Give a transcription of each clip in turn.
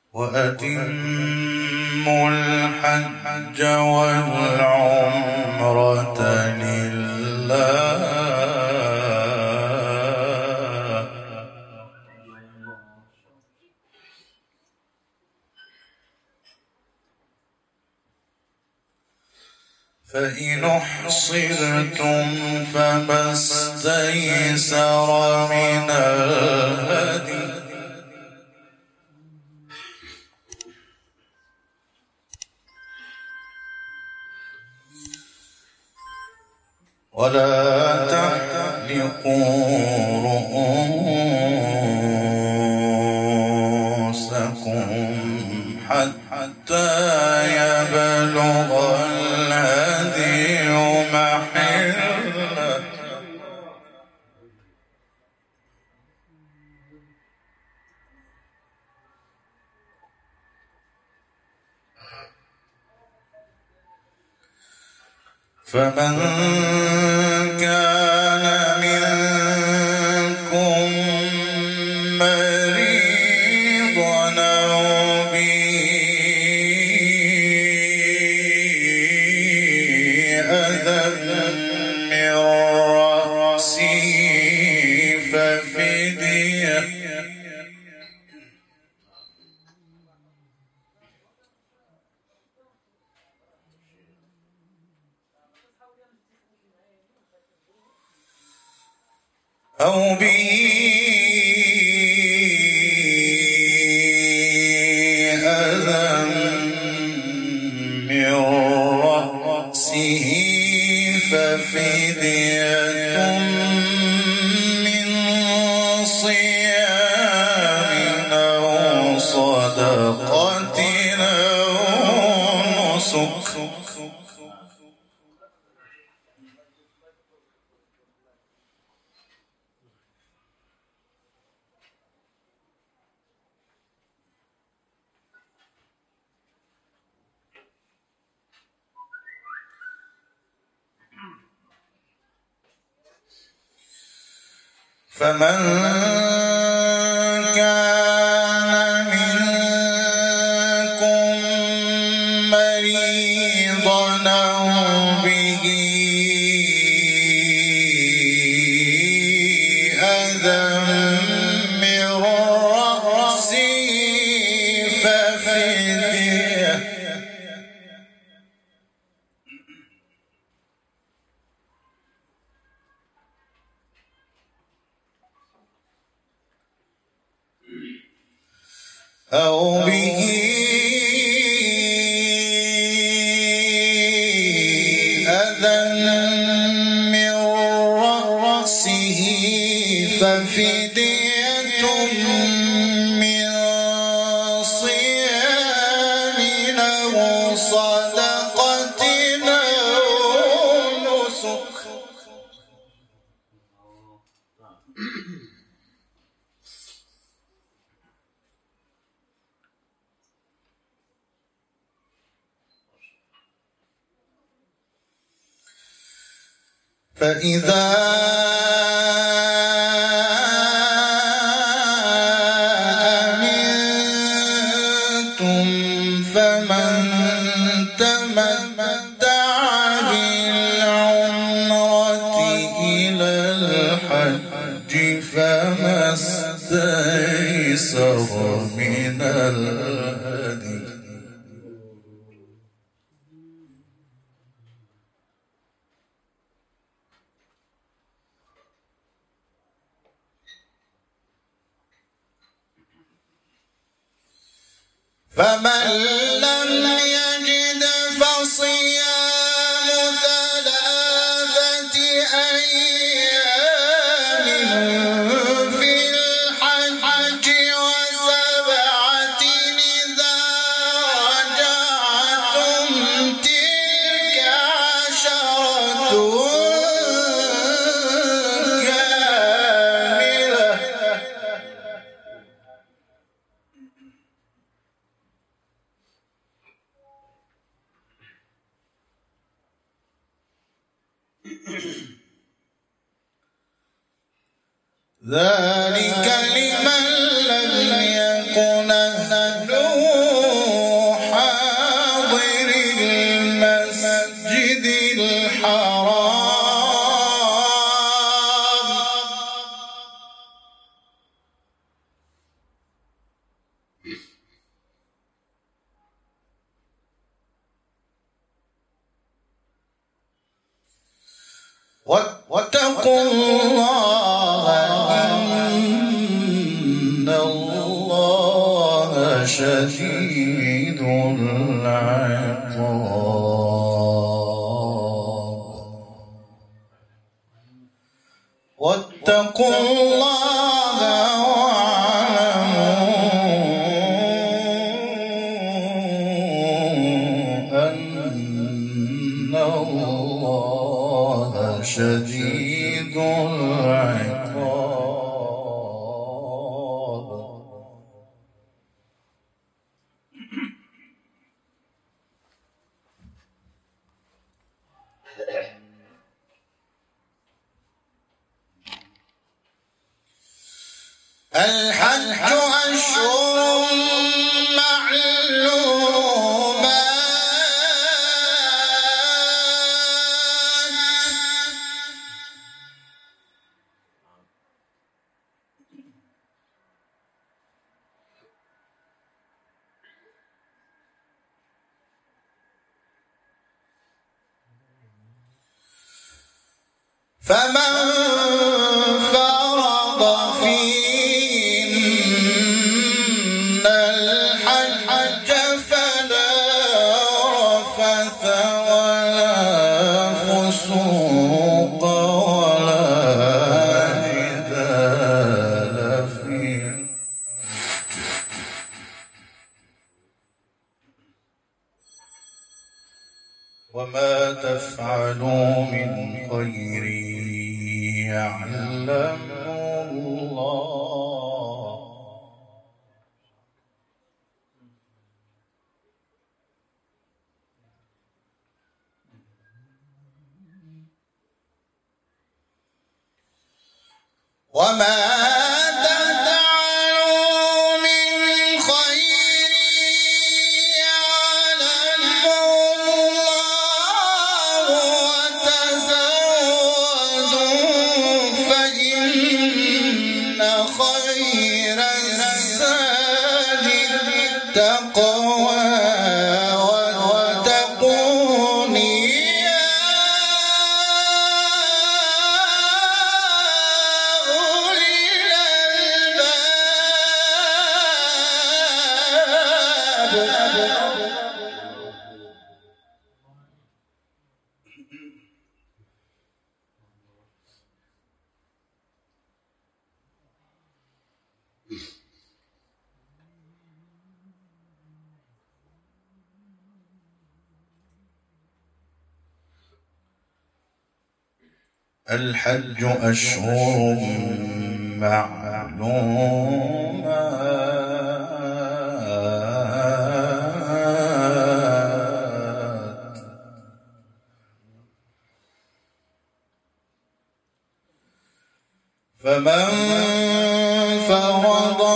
وأتموا الحج والعمرة لله فإن أحصرتم فما استيسر من الهدي ولا تحلقوا رؤوسكم حتى يبلغ الهدي محله فمن كان منكم مريضا أو به أذى من رأسه ففدية أو به أذى من رأسه ففدية من صيام أو صدقة أو نسك فمن كان منكم مريضا أو به أذى من رأسه ففدية أو به أذى من رأسه ففدية من صيام أو صدقة أو نسك فإذا أمنتم فمن تمتع بالعمرة إلى الحج فما استيسر من الهدي فمن لم يجد فصيام 3 أيام في الحج و7 إذا رجعتم تلك 10 كاملة ذلك لمن لم يكن حاضر المسجد الحرام واتقوا الله إن الله شديد العقاب واتقوا الله واعلموا أن الله شديد العقاب الحج أشهر فمن فرض فيهن الحج فلا رفث ولا فسوق ولا جدال فيه وما تفعلوا من خير يعلمه الله وما تفعلوا من خير يعلمه الله وتزودوا فإن خير الزاد التقوى واتقون يا أولي الألباب الحج أشهر معلومات فمن فرض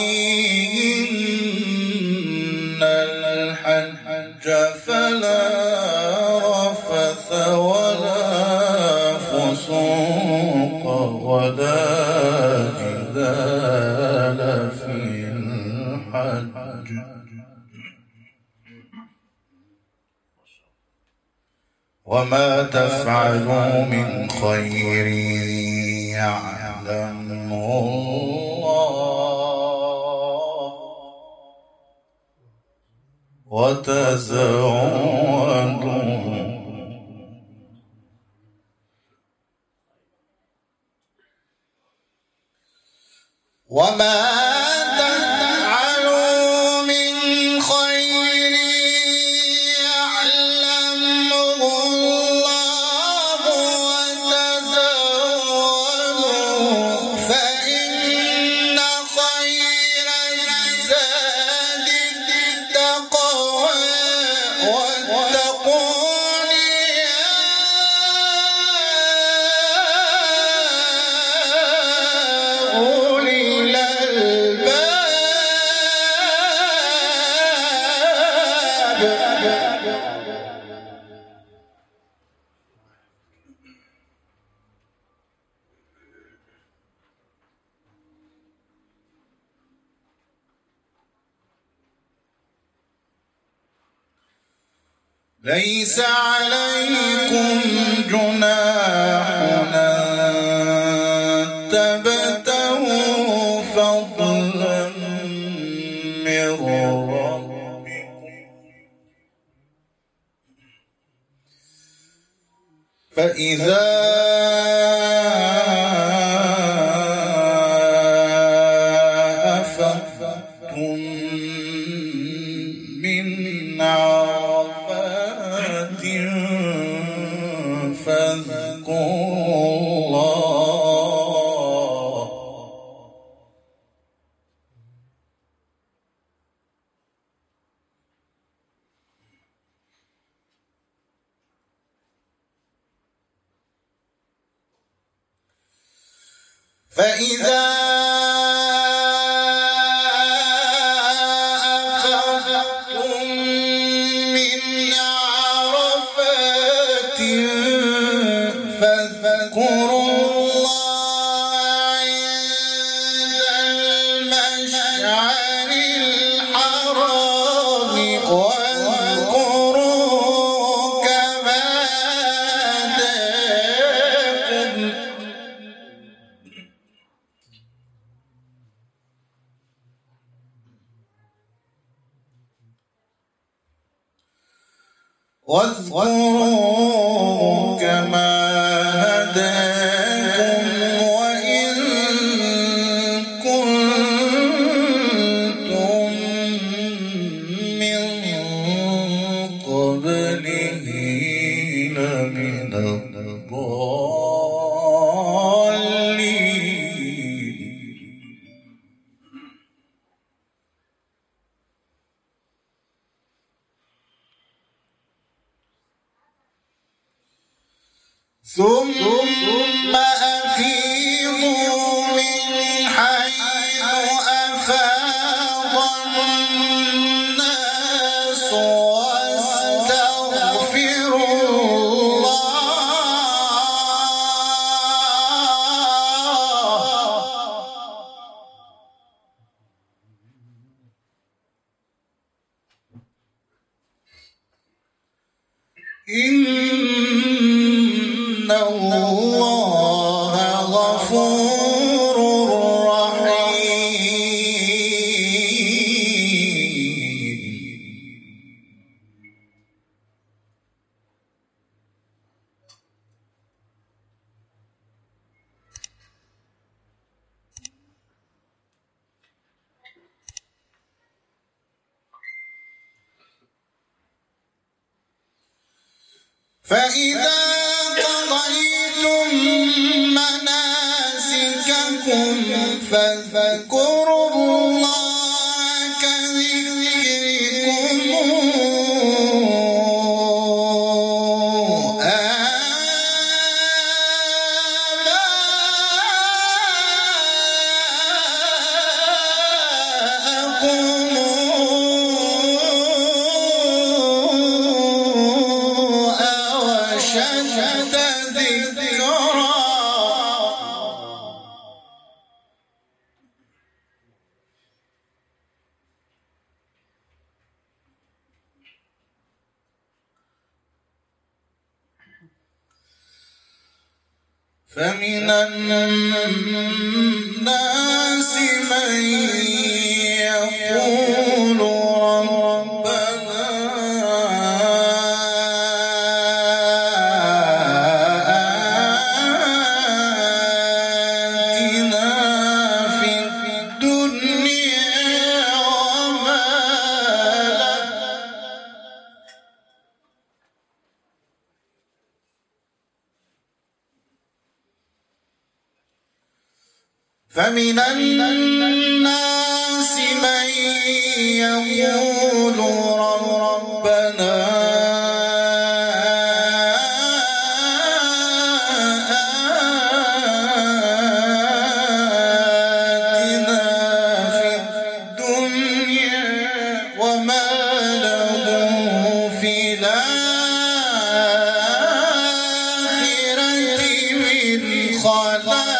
فيهن الحج فلا رفث ولا فسوق ولا جدال في الحج وما تفعلوا من خير يعلمه الله وتزودوا وما تفعلوا من خير يعلمه الله وتزودوا فإن خير الزاد التقوى واتقون يا أولي الألباب ليس عليكم جناح أن تبتغوا فضلا من ربكم فإذا أفضتم من عرفات فاذكروا الله فإذا أفضتم من عرفات فاذكروا الله عند المشعر الحرام واذكروه كما هداكم وإن كنتم من قبله لمن الضالين ثم أفيضوا من حيث أفاض الناس واستغفروا الله إن الله غفور رحيم فإذا قضيتم مناسككم فاذكروا الله كذكركم أشد ذكرا فمن الناس من يقول ربنا آتنا في الدنيا وما له فمن الناس من يقول ربنا آتنا في الدنيا وما له في الآخرة من خلاق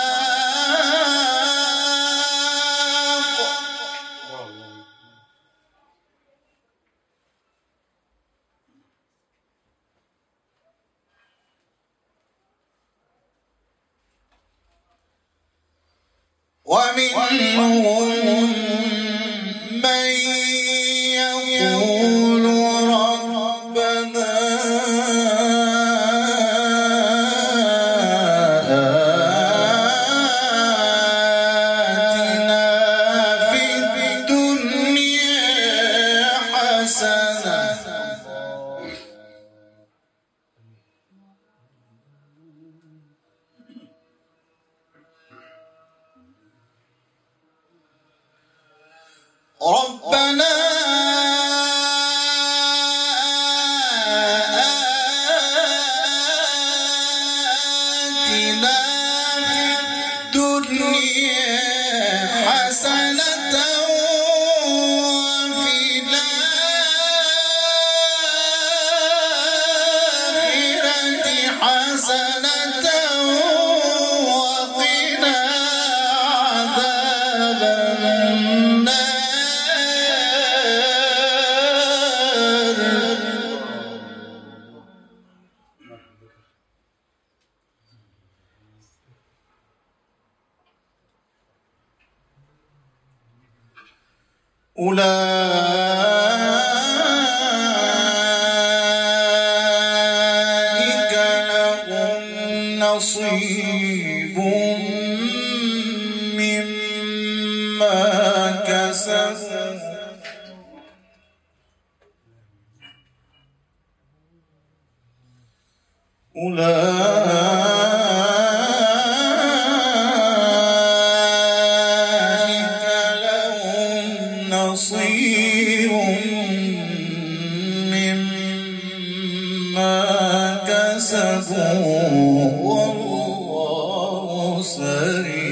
ومنهم من يقول ربنا آتنا في الدنيا حسنة ربنا آتنا في الدنيا حسنة وفي الآخرة حسنة وقنا عذاب النار. أولئك لهم نصيب مما كسبوا أولئك لهم نصيب مما كسبوا والله سريع